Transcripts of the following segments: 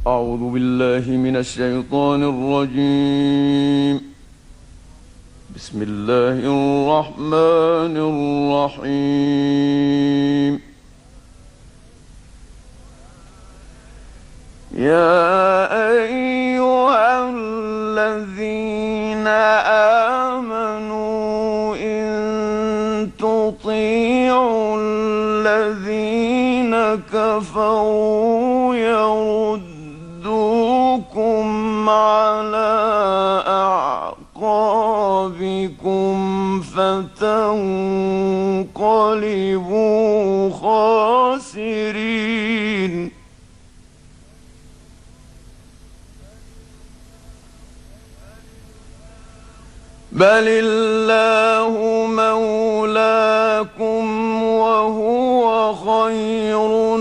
أعوذ بالله من الشيطان الرجيم. بسم الله الرحمن الرحيم. يا أيها الذين آمنوا إن تطيعوا الذين كفروا يردوكم على أعقابكم فتنقلبوا خاسرين. بل الله مولاكم وهو خير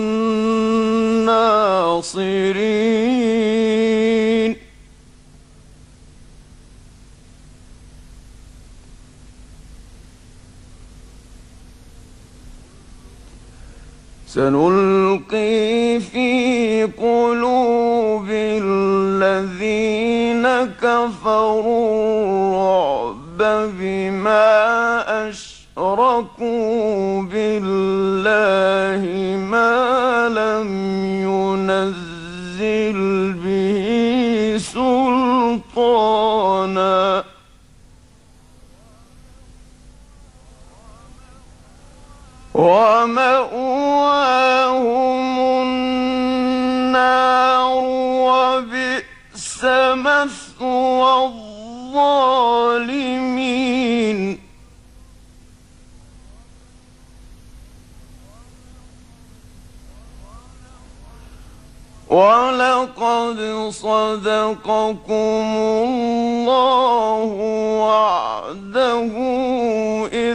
الناصرين. سنلقي في قلوب الذين كفروا الرعب بما أشركوا بالله ما لم ينزل به سلطانا ومأواهم النار وبئس مثوى الظالمين. ولقد صدقكم الله وعده إذ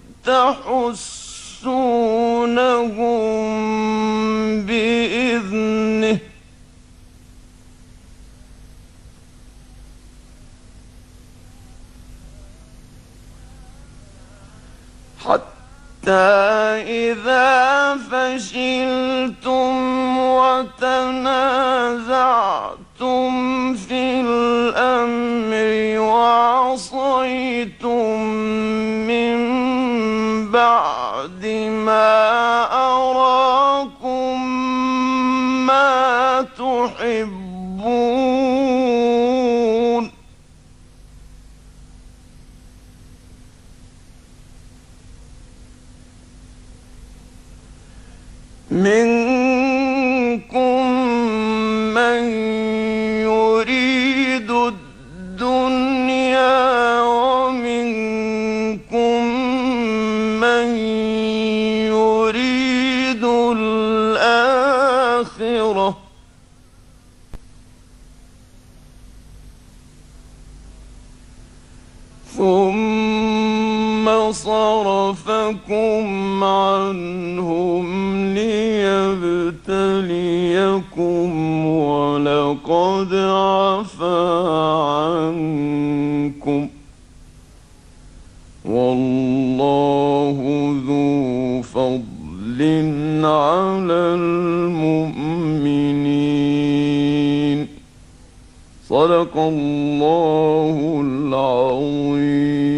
تحسونهم بإذنه حتى إذا فشلتم وتنازعتم في الأمر وعصيتم من بعد ما أراكم ما تحبون منكم من يريد الدنيا ومنكم من يريد الآخرة ثم صرفكم عنهم ليبتليكم ولقد عفا عنكم والله ذو فضل على المؤمنين. صدق الله العظيم.